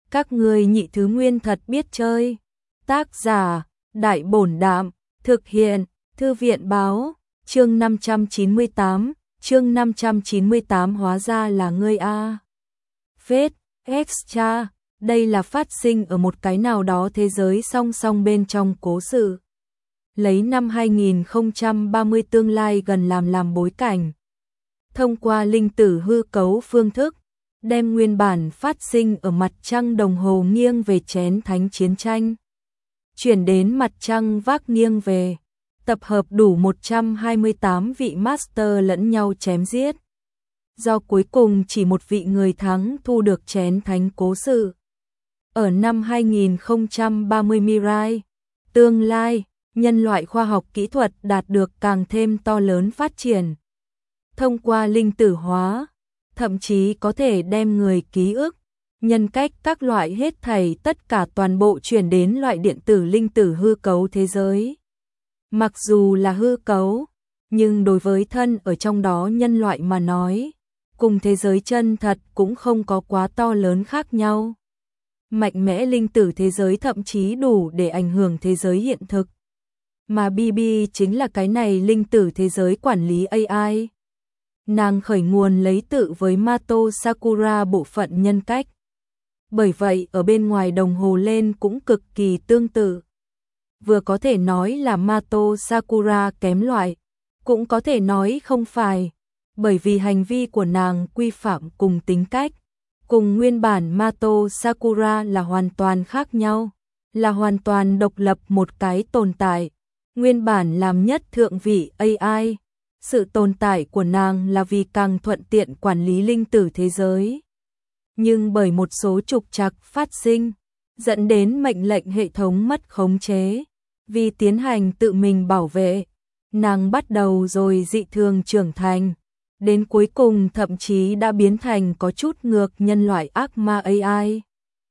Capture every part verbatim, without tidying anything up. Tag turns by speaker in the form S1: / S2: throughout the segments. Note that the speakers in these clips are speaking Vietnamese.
S1: Các ngươi nhị thứ nguyên thật biết chơi. Tác giả, Đại Bổn Đạm, thực hiện, Thư viện Báo, chương năm trăm chín mươi tám, chương năm trăm chín mươi tám hóa ra là ngươi a. Vết, extra, đây là phát sinh ở một cái nào đó thế giới song song bên trong cố sự. Lấy năm hai nghìn không trăm ba mươi tương lai gần làm làm bối cảnh. Thông qua linh tử hư cấu phương thức, đem nguyên bản phát sinh ở mặt trăng đồng hồ nghiêng về chén thánh chiến tranh. Chuyển đến mặt trăng vác nghiêng về, tập hợp đủ một trăm hai mươi tám vị master lẫn nhau chém giết. Do cuối cùng chỉ một vị người thắng thu được chén thánh cố sự. Ở năm hai nghìn không trăm ba mươi Mirai, tương lai, nhân loại khoa học kỹ thuật đạt được càng thêm to lớn phát triển. Thông qua linh tử hóa, thậm chí có thể đem người ký ức, nhân cách các loại hết thảy tất cả toàn bộ chuyển đến loại điện tử linh tử hư cấu thế giới. Mặc dù là hư cấu, nhưng đối với thân ở trong đó nhân loại mà nói, cùng thế giới chân thật cũng không có quá to lớn khác nhau. Mạnh mẽ linh tử thế giới thậm chí đủ để ảnh hưởng thế giới hiện thực. Mà bê bê chính là cái này linh tử thế giới quản lý a i. Nàng khởi nguồn lấy tự với Mato Sakura bộ phận nhân cách. Bởi vậy ở bên ngoài đồng hồ lên cũng cực kỳ tương tự. Vừa có thể nói là Mato Sakura kém loại, cũng có thể nói không phải, bởi vì hành vi của nàng quy phạm cùng tính cách, cùng nguyên bản Mato Sakura là hoàn toàn khác nhau, là hoàn toàn độc lập một cái tồn tại, nguyên bản làm nhất thượng vị a i. Sự tồn tại của nàng là vì càng thuận tiện quản lý linh tử thế giới. Nhưng bởi một số trục trặc phát sinh, dẫn đến mệnh lệnh hệ thống mất khống chế, vì tiến hành tự mình bảo vệ, nàng bắt đầu rồi dị thường trưởng thành, đến cuối cùng thậm chí đã biến thành có chút ngược nhân loại ác ma a i.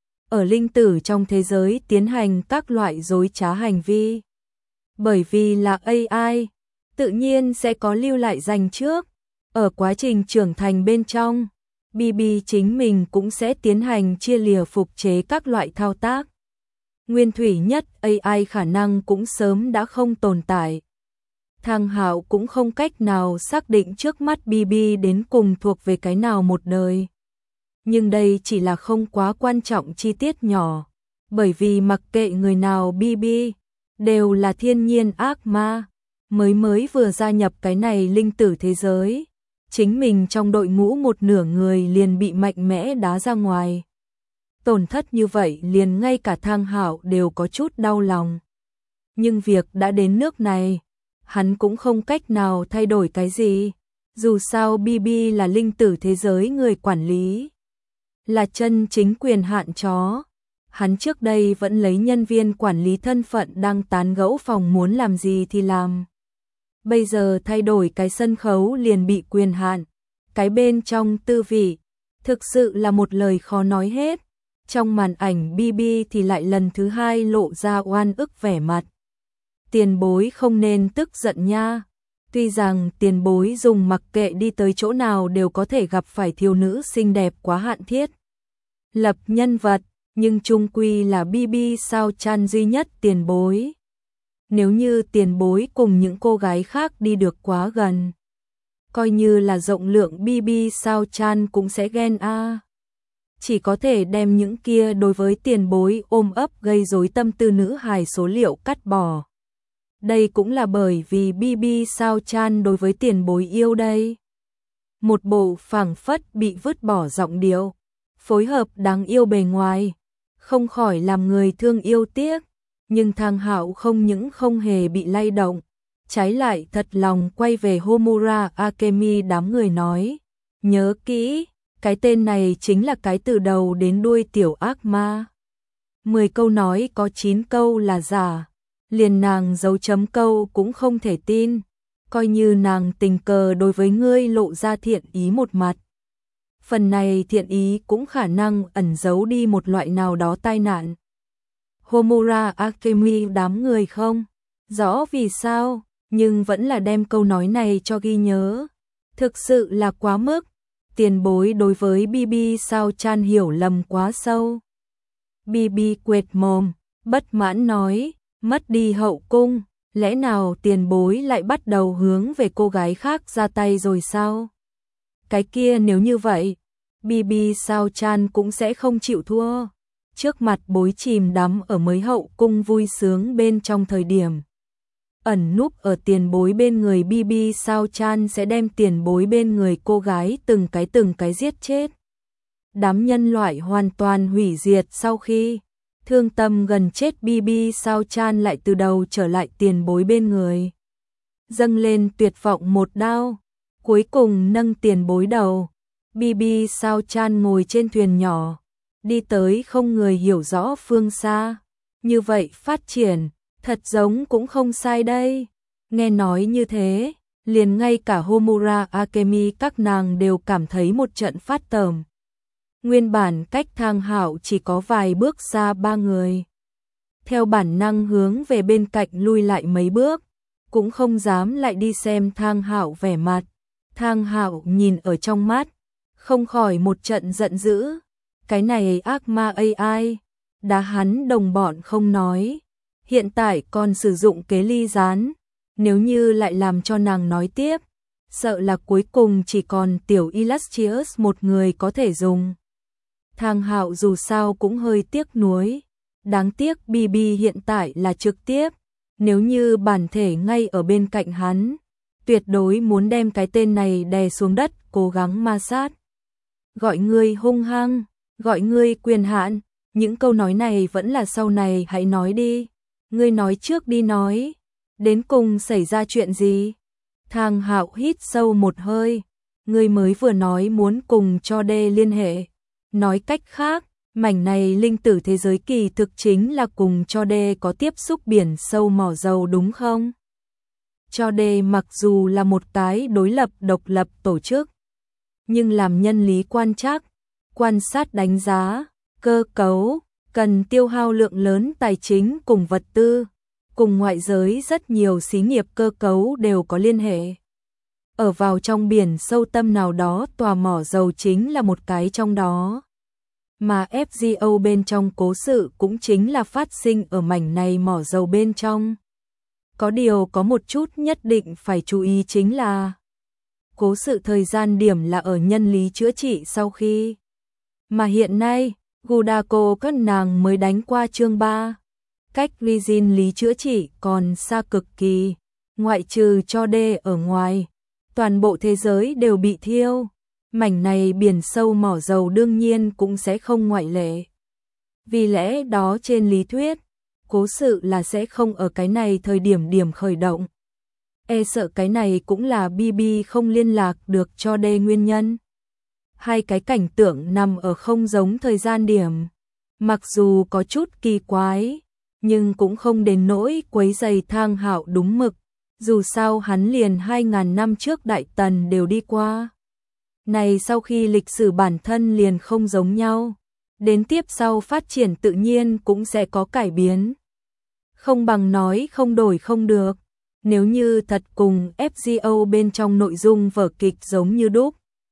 S1: Ở linh tử trong thế giới tiến hành các loại dối trá hành vi. Bởi vì là a i, tự nhiên sẽ có lưu lại dành trước. Ở quá trình trưởng thành bên trong, bê bê chính mình cũng sẽ tiến hành chia lìa phục chế các loại thao tác. Nguyên thủy nhất a i khả năng cũng sớm đã không tồn tại. Thang Hạo cũng không cách nào xác định trước mắt bê bê đến cùng thuộc về cái nào một đời. Nhưng đây chỉ là không quá quan trọng chi tiết nhỏ, bởi vì mặc kệ người nào bê bê, đều là thiên nhiên ác ma. Mới mới vừa gia nhập cái này linh tử thế giới, chính mình trong đội ngũ một nửa người liền bị mạnh mẽ đá ra ngoài. Tổn thất như vậy liền ngay cả Thang Hạo đều có chút đau lòng. Nhưng việc đã đến nước này, hắn cũng không cách nào thay đổi cái gì. Dù sao bê bê là linh tử thế giới người quản lý, là chân chính quyền hạn chó. Hắn trước đây vẫn lấy nhân viên quản lý thân phận đang tán gẫu phòng muốn làm gì thì làm. Bây giờ thay đổi cái sân khấu liền bị quyền hạn, cái bên trong tư vị, thực sự là một lời khó nói hết. Trong màn ảnh bê bê thì lại lần thứ hai lộ ra oan ức vẻ mặt. Tiền bối không nên tức giận nha. Tuy rằng tiền bối dùng mặc kệ đi tới chỗ nào đều có thể gặp phải thiếu nữ xinh đẹp quá hạn thiết. Lập nhân vật, nhưng chung quy là bê bê sao chan duy nhất tiền bối. Nếu như tiền bối cùng những cô gái khác đi được quá gần, coi như là rộng lượng bê bê sao chan cũng sẽ ghen a. Chỉ có thể đem những kia đối với tiền bối ôm ấp gây rối tâm tư nữ hài số liệu cắt bỏ. Đây cũng là bởi vì bê bê sao chan đối với tiền bối yêu đây. Một bộ phảng phất bị vứt bỏ giọng điệu, phối hợp đáng yêu bề ngoài, không khỏi làm người thương yêu tiếc. Nhưng Thang Hạo không những không hề bị lay động, trái lại thật lòng quay về Homura Akemi đám người nói. Nhớ kỹ, cái tên này chính là cái từ đầu đến đuôi tiểu ác ma. Mười câu nói có chín câu là giả, liền nàng dấu chấm câu cũng không thể tin, coi như nàng tình cờ đối với ngươi lộ ra thiện ý một mặt. Phần này thiện ý cũng khả năng ẩn giấu đi một loại nào đó tai nạn. Homura Akemi đám người không rõ vì sao, nhưng vẫn là đem câu nói này cho ghi nhớ. Thực sự là quá mức, tiền bối đối với bê bê sao chan hiểu lầm quá sâu. bê bê quệt mồm, bất mãn nói, mất đi hậu cung, lẽ nào tiền bối lại bắt đầu hướng về cô gái khác ra tay rồi sao? Cái kia nếu như vậy, bê bê Sao Chan cũng sẽ không chịu thua. Trước mặt bối chìm đắm ở mới hậu cung vui sướng bên trong thời điểm. Ẩn núp ở tiền bối bên người bê bê Sao Chan sẽ đem tiền bối bên người cô gái từng cái từng cái giết chết. Đám nhân loại hoàn toàn hủy diệt sau khi thương tâm gần chết bê bê Sao Chan lại từ đầu trở lại tiền bối bên người. Dâng lên tuyệt vọng một đao, cuối cùng nâng tiền bối đầu. bê bê Sao Chan ngồi trên thuyền nhỏ, đi tới không người hiểu rõ phương xa. Như vậy phát triển, thật giống cũng không sai đây. Nghe nói như thế, liền ngay cả Homura Akemi các nàng đều cảm thấy một trận phát tởm. Nguyên bản cách Thang Hạo chỉ có vài bước xa ba người. Theo bản năng hướng về bên cạnh lui lại mấy bước, cũng không dám lại đi xem Thang Hạo vẻ mặt. Thang Hạo nhìn ở trong mắt, không khỏi một trận giận dữ. Cái này ác ma a i, đá hắn đồng bọn không nói, hiện tại còn sử dụng kế ly gián, nếu như lại làm cho nàng nói tiếp, sợ là cuối cùng chỉ còn tiểu Illustrious một người có thể dùng. Thang Hạo dù sao cũng hơi tiếc nuối, đáng tiếc bê bê hiện tại là trực tiếp, nếu như bản thể ngay ở bên cạnh hắn, tuyệt đối muốn đem cái tên này đè xuống đất, cố gắng ma sát. Gọi ngươi hung hăng, gọi ngươi quyền hạn, những câu nói này vẫn là sau này hãy nói đi. Ngươi nói trước đi nói, đến cùng xảy ra chuyện gì? Thang Hạo hít sâu một hơi, ngươi mới vừa nói muốn cùng cho đê liên hệ. Nói cách khác, mảnh này linh tử thế giới kỳ thực chính là cùng cho đê có tiếp xúc biển sâu mỏ dầu đúng không? Cho đê mặc dù là một cái đối lập độc lập tổ chức, nhưng làm nhân lý quan trắc, quan sát đánh giá, cơ cấu, cần tiêu hao lượng lớn tài chính cùng vật tư, cùng ngoại giới rất nhiều xí nghiệp cơ cấu đều có liên hệ. Ở vào trong biển sâu tâm nào đó tòa mỏ dầu chính là một cái trong đó. Mà ép giê o bên trong cố sự cũng chính là phát sinh ở mảnh này mỏ dầu bên trong. Có điều có một chút nhất định phải chú ý chính là cố sự thời gian điểm là ở nhân lý chữa trị sau khi. Mà hiện nay, Gudako các nàng mới đánh qua chương ba. Cách Rizin lý chữa trị còn xa cực kỳ, ngoại trừ cho đê ở ngoài. Toàn bộ thế giới đều bị thiêu, mảnh này biển sâu mỏ dầu đương nhiên cũng sẽ không ngoại lệ. Vì lẽ đó trên lý thuyết, cố sự là sẽ không ở cái này thời điểm điểm khởi động. E sợ cái này cũng là bê bê không liên lạc được cho đê nguyên nhân. Hai cái cảnh tượng nằm ở không giống thời gian điểm, mặc dù có chút kỳ quái, nhưng cũng không đến nỗi quấy rầy Thang Hạo đúng mực. Dù sao hắn liền hai ngàn năm trước Đại Tần đều đi qua. Này sau khi lịch sử bản thân liền không giống nhau, đến tiếp sau phát triển tự nhiên cũng sẽ có cải biến. Không bằng nói không đổi không được, nếu như thật cùng ép giê o bên trong nội dung vở kịch giống như đúc.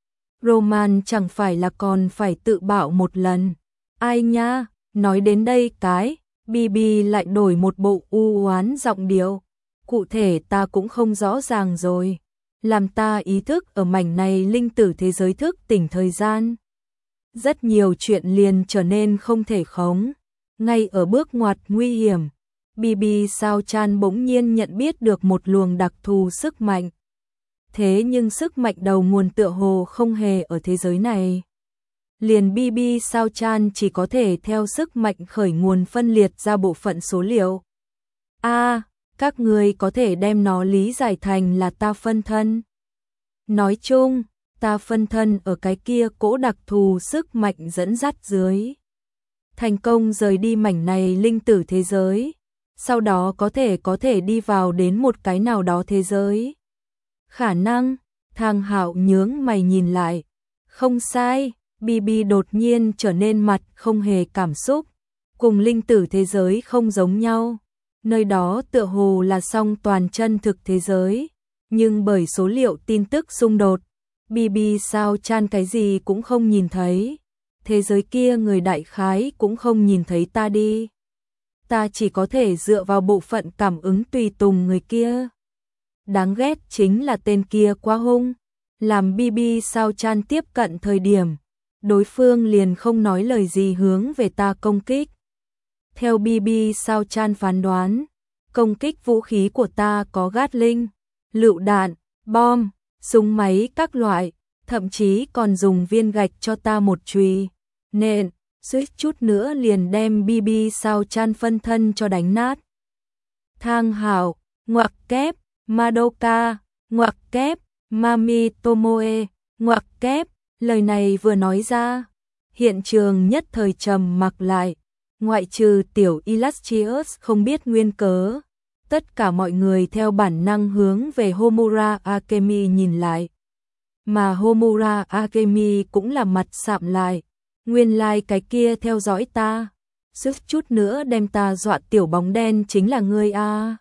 S1: Roman chẳng phải là còn phải tự bạo một lần. Ai nha, nói đến đây cái, bê bê lại đổi một bộ u oán giọng điệu. Cụ thể ta cũng không rõ ràng rồi, làm ta ý thức ở mảnh này linh tử thế giới thức tỉnh thời gian. Rất nhiều chuyện liền trở nên không thể khống, ngay ở bước ngoặt nguy hiểm, bê bê Sao Chan bỗng nhiên nhận biết được một luồng đặc thù sức mạnh. Thế nhưng sức mạnh đầu nguồn tựa hồ không hề ở thế giới này. Liền bê bê Sao Chan chỉ có thể theo sức mạnh khởi nguồn phân liệt ra bộ phận số liệu. A, các người có thể đem nó lý giải thành là ta phân thân. Nói chung, ta phân thân ở cái kia cỗ đặc thù sức mạnh dẫn dắt dưới. Thành công rời đi mảnh này linh tử thế giới, sau đó có thể có thể đi vào đến một cái nào đó thế giới. Khả năng, Thang Hạo nhướng mày nhìn lại. Không sai, bê bê đột nhiên trở nên mặt không hề cảm xúc. Cùng linh tử thế giới không giống nhau. Nơi đó tựa hồ là song toàn chân thực thế giới. Nhưng bởi số liệu tin tức xung đột, bê bê Sao Chan cái gì cũng không nhìn thấy. thế giới kia người đại khái cũng không nhìn thấy ta đi. Ta chỉ có thể dựa vào bộ phận cảm ứng tùy tùng người kia. Đáng ghét chính là tên kia quá hung, làm bê bê Sao Chan tiếp cận thời điểm, đối phương liền không nói lời gì hướng về ta công kích. Theo bê bê Sao Chan phán đoán, công kích vũ khí của ta có Gatling, lựu đạn, bom, súng máy các loại, thậm chí còn dùng viên gạch cho ta một chùy, nện, suýt chút nữa liền đem bê bê Sao Chan phân thân cho đánh nát. Thang Hảo, ngoặc kép, Madoka, ngoặc kép, Mami Tomoe, ngoặc kép, lời này vừa nói ra, hiện trường nhất thời trầm mặc lại, ngoại trừ tiểu Illustrious không biết nguyên cớ. Tất cả mọi người theo bản năng hướng về Homura Akemi nhìn lại. Mà Homura Akemi cũng là mặt sạm lại. Nguyên lai like cái kia theo dõi ta. Sức chút nữa đem ta dọa tiểu bóng đen chính là ngươi a.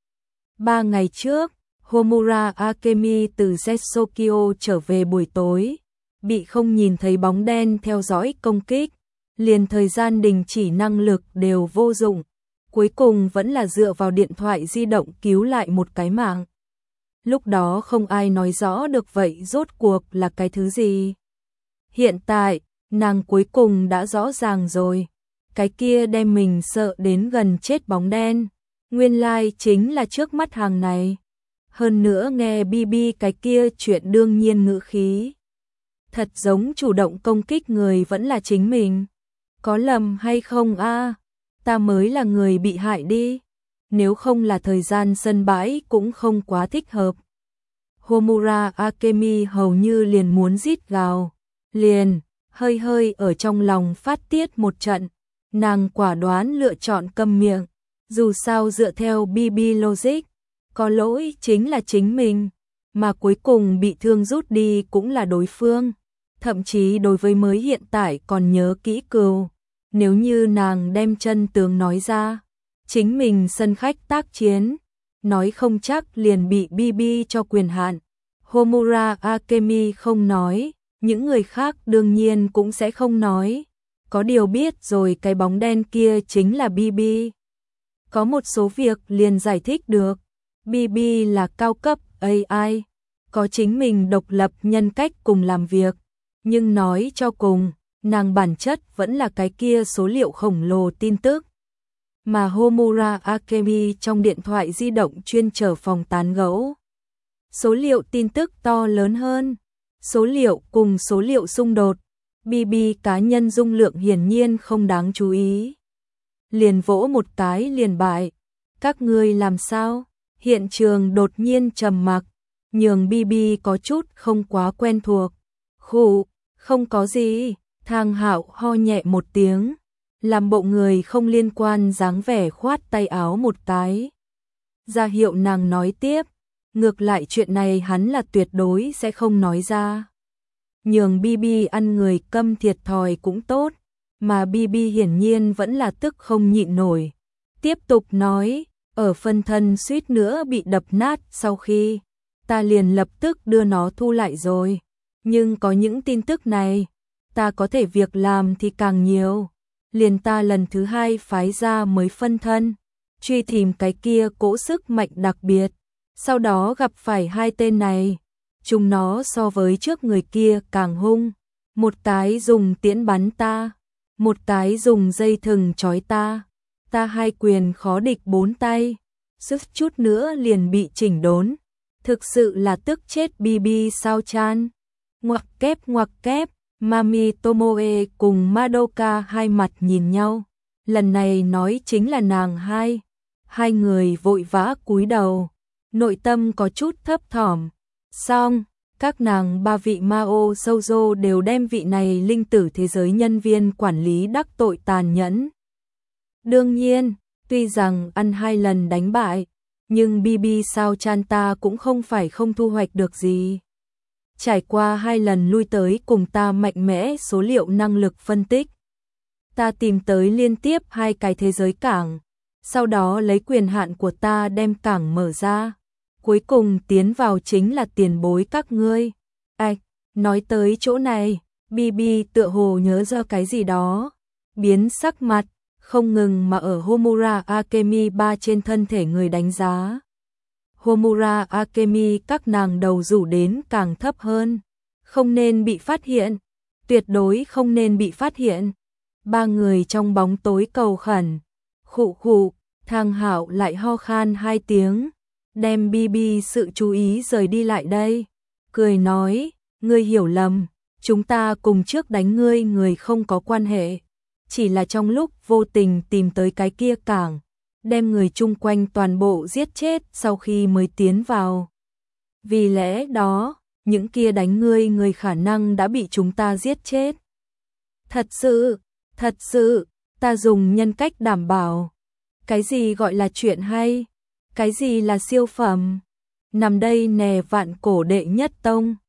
S1: Ba ngày trước, Homura Akemi từ Zetsokyo trở về buổi tối. Bị không nhìn thấy bóng đen theo dõi công kích. Liền thời gian đình chỉ năng lực đều vô dụng. Cuối cùng vẫn là dựa vào điện thoại di động cứu lại một cái mạng. Lúc đó không ai nói rõ được vậy rốt cuộc là cái thứ gì. Hiện tại, nàng cuối cùng đã rõ ràng rồi. Cái kia đem mình sợ đến gần chết bóng đen. Nguyên lai like chính là trước mắt hàng này. Hơn nữa nghe bê bê cái kia chuyện đương nhiên ngữ khí. Thật giống chủ động công kích người vẫn là chính mình. Có lầm hay không a? Ta mới là người bị hại đi. Nếu không là thời gian sân bãi cũng không quá thích hợp. Homura Akemi hầu như liền muốn rít gào. Liền, hơi hơi ở trong lòng phát tiết một trận. Nàng quả đoán lựa chọn câm miệng. Dù sao dựa theo bê bê logic, có lỗi chính là chính mình. Mà cuối cùng bị thương rút đi cũng là đối phương. Thậm chí đối với mới hiện tại còn nhớ kỹ cừu. Nếu như nàng đem chân tướng nói ra, chính mình sân khách tác chiến, nói không chắc liền bị bê bê cho quyền hạn. Homura Akemi không nói, những người khác đương nhiên cũng sẽ không nói. Có điều biết rồi cái bóng đen kia chính là bê bê. Có một số việc liền giải thích được. bê bê là cao cấp a i, có chính mình độc lập nhân cách cùng làm việc. Nhưng nói cho cùng, nàng bản chất vẫn là cái kia số liệu khổng lồ tin tức. Mà Homura Akemi trong điện thoại di động chuyên trở phòng tán gẫu. Số liệu tin tức to lớn hơn. Số liệu cùng số liệu xung đột. bê bê cá nhân dung lượng hiển nhiên không đáng chú ý. Liền vỗ một cái liền bại. Các ngươi làm sao? Hiện trường đột nhiên trầm mặc. Nhường bê bê có chút không quá quen thuộc. Khụ, không có gì. Thang Hạo ho nhẹ một tiếng, làm bộ người không liên quan dáng vẻ khoát tay áo một cái. Ra hiệu nàng nói tiếp, ngược lại chuyện này hắn là tuyệt đối sẽ không nói ra. Nhường bê bê ăn người câm thiệt thòi cũng tốt, mà bê bê hiển nhiên vẫn là tức không nhịn nổi. Tiếp tục nói, ở phân thân suýt nữa bị đập nát sau khi, ta liền lập tức đưa nó thu lại rồi. Nhưng có những tin tức này, ta có thể việc làm thì càng nhiều. Liền ta lần thứ hai phái ra mới phân thân, truy tìm cái kia cỗ sức mạnh đặc biệt. Sau đó gặp phải hai tên này, chúng nó so với trước người kia càng hung. Một cái dùng tiễn bắn ta, một cái dùng dây thừng trói ta. Ta hai quyền khó địch bốn tay, sức chút nữa liền bị chỉnh đốn. Thực sự là tức chết bê bê Sao Chan. Ngoặc kép ngoặc kép. Mami Tomoe cùng Madoka hai mặt nhìn nhau. Lần này nói chính là nàng hai. Hai người vội vã cúi đầu. Nội tâm có chút thấp thỏm. Xong, các nàng ba vị Mao Shoujo đều đem vị này linh tử thế giới nhân viên quản lý đắc tội tàn nhẫn. Đương nhiên, tuy rằng ăn hai lần đánh bại, nhưng bê bê Sao Chan ta cũng không phải không thu hoạch được gì. Trải qua hai lần lui tới cùng ta mạnh mẽ số liệu năng lực phân tích. Ta tìm tới liên tiếp hai cái thế giới cảng. Sau đó lấy quyền hạn của ta đem cảng mở ra. Cuối cùng tiến vào chính là tiền bối các ngươi. Ảch, nói tới chỗ này, Bi Bi tựa hồ nhớ ra cái gì đó, biến sắc mặt, không ngừng mà ở Homura Akemi ba trên thân thể người đánh giá. Homura Akemi các nàng đầu rủ đến càng thấp hơn, không nên bị phát hiện, tuyệt đối không nên bị phát hiện. Ba người trong bóng tối cầu khẩn, khụ khụ, Thang Hạo lại ho khan hai tiếng, đem Bi Bi sự chú ý rời đi lại đây, cười nói, ngươi hiểu lầm, chúng ta cùng trước đánh ngươi người không có quan hệ, chỉ là trong lúc vô tình tìm tới cái kia cảng, đem người chung quanh toàn bộ giết chết sau khi mới tiến vào. Vì lẽ đó, những kia đánh ngươi người khả năng đã bị chúng ta giết chết. Thật sự, thật sự, ta dùng nhân cách đảm bảo. Cái gì gọi là chuyện hay? Cái gì là siêu phẩm? Nằm đây nè vạn cổ đệ nhất tông.